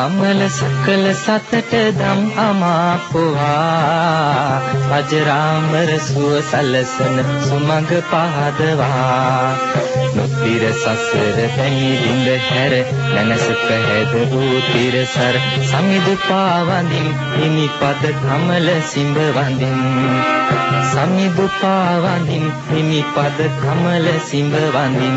අමල සකල සතට දම් අමාපුවා අජරාමර සුව සලසන සුමඟ පහදවා නොතිර සසර පැමිරිඳ හැර නැනස පැහැද වූ තිරසර සමිදු පාවඳින් හිමිපද කමල සිඹ වඳින් සමිදු පාවඳින් හිමිපද කමල සිඹ වඳින්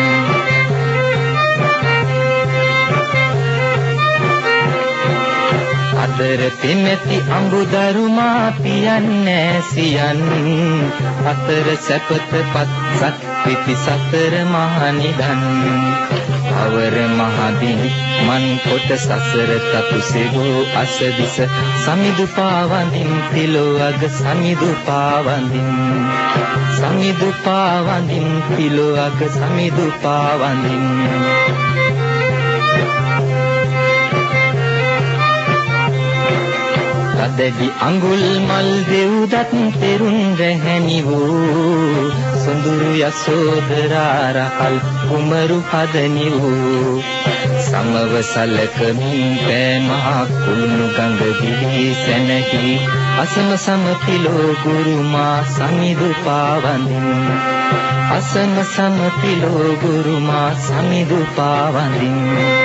අදර පෙමැති අඹුදරු මාපියන් නෑසියන් අතර සැපත පත්සක් පිපි සතර මහනිදන් අවර මහදින් මන් කොට සසර තතු සෙවෝ අසදිස සමිදු පාවඳින් තිලොවග සමිදු පාවඳින් සමිදු පාවඳින් තිලොවග සමිදු පාවඳින් අදදි අඟුල් මල් දෙව්දත් තෙරුන් රැහැණි වූ සොඳුරු යසෝදරා රහල් කුමරු හදනි වූ සමව සලකමින් පෑමහා කුළුණු ගඟ දිවි සැනහි අසම සම පිලෝ ගුරුමා සමිදු පාවඳින් අසම සම පිලෝ ගුරුමා සමිදු පාවඳින්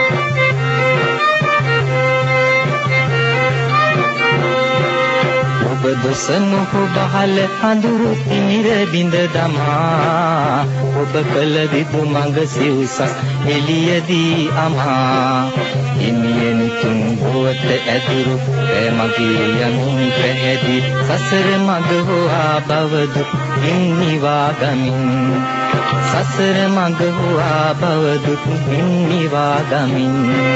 ඔබ සමුහ බහල අඳුරු තිමිර බිඳ දමා ඔබ කළ විදු මඟ සිව්සක් එළියදී අමා හිමියෙන් තුන් බොවට ඇදුරු මගේ යමින් පැහැදි සසර මඟ හොවා බව දුක් නිවා ගමින් සසර මඟ හොවා බව දුක් නිවා ගමින්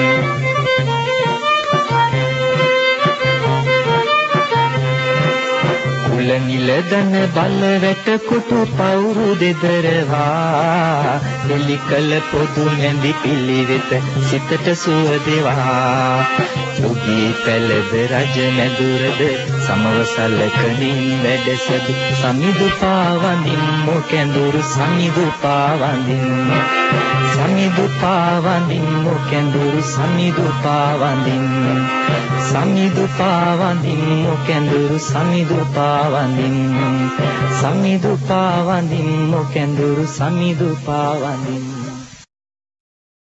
නිලදන බලවැට කුටු පවුරු දෙදරවා දෙලිකල පොදු නැඳි පිළිවෙත සිතට සුව දෙවා දුගී පැලද රජ මැදුරද සමව සලකනින් වැඩසද සමිදු පාවඳින් මොකැඳුරු සමිදු පාවඳින් සමිදු පාවඳින් මොකැඳුරු සමිදු පාවඳින් සමිදු පාවඳින් මොකැඳුරු සමිදු පාවඳින් සමිදු පාවඳින් මොකැඳුරු සමිදු පාවඳින්